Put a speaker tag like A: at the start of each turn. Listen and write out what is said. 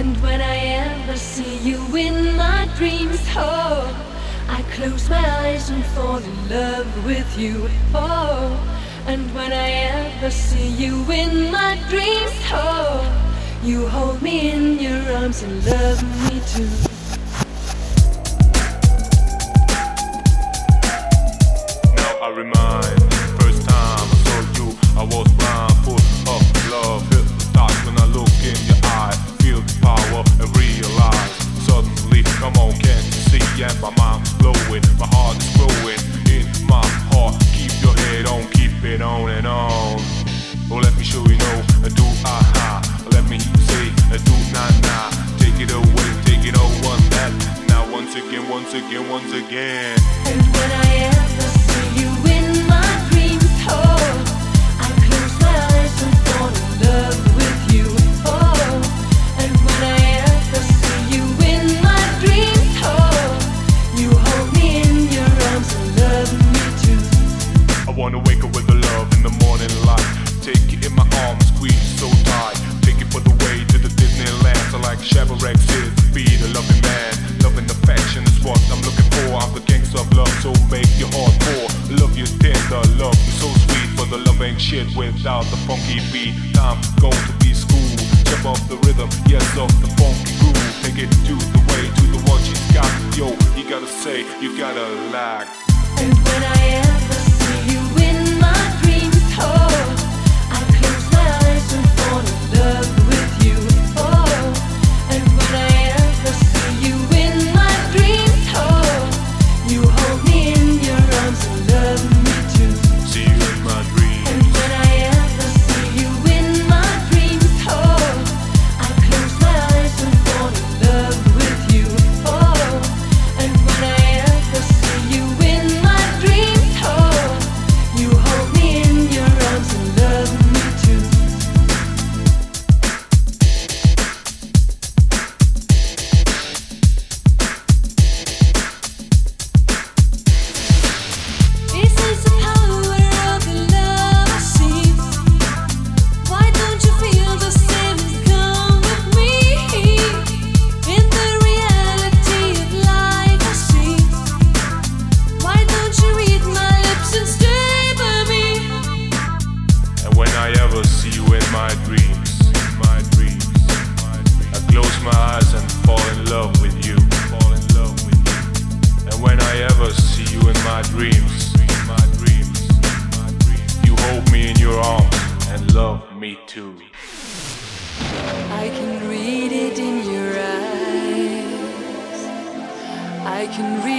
A: And when I ever see you in my dreams, oh, I close my eyes and fall in love with you, oh. And when I ever see you in my dreams, oh, you hold me in your arms and love me too.
B: Now I remind, first time I saw you, I was blind, full of love, hypnotized when I look in your eye, feel the power and realize, suddenly, come on, can't you see, and my mind's blowing, my heart is growing, in my heart, keep your head on, keep it on and on. Oh, let me show you know, do aha, let me say, do na na, take it away, take it all one that, now once again, once again, once again.
A: And when I ever see you in my dreams, oh, I close my eyes and fall in love with you, oh. And when I ever see you in my dreams, oh, you hold me in your arms and love me too.
B: I wanna wake up with the love in the morning light, take it in my arms, squeeze so tight, take it for the way to the Disneyland. So like Chevrolet says, be the loving man, loving affection is what I'm looking for. I'm the gangster of love, so make your heart pour. Love you tender, love you so sweet, for the love ain't shit without the funky beat. Time going to be school, jump off the rhythm, yes, off the funky groove. Take it to the way, to the one she's got. Yo, you gotta say, you gotta like.
A: And when I ever see you in my dreams, oh, I close my eyes and fall in love with you, oh. And when I ever see you in my dreams, oh, you hold me in your arms and love me too.
B: See you in my dreams.
A: And when I ever see you in my dreams, oh, I close my eyes and fall in love with you, oh. And when I ever see you in my dreams, oh, you hold me in your arms and love me too. This is the power of the love I see. Why don't you feel the same and come with me? In the reality of life I see. Why don't you read my lips and stay by me?
B: And when I ever see you in my dreams, I close my eyes and fall in love with you, And when I ever see you in my dreams, you hold me in your arms and love me too.
A: I can read it in your eyes. I can read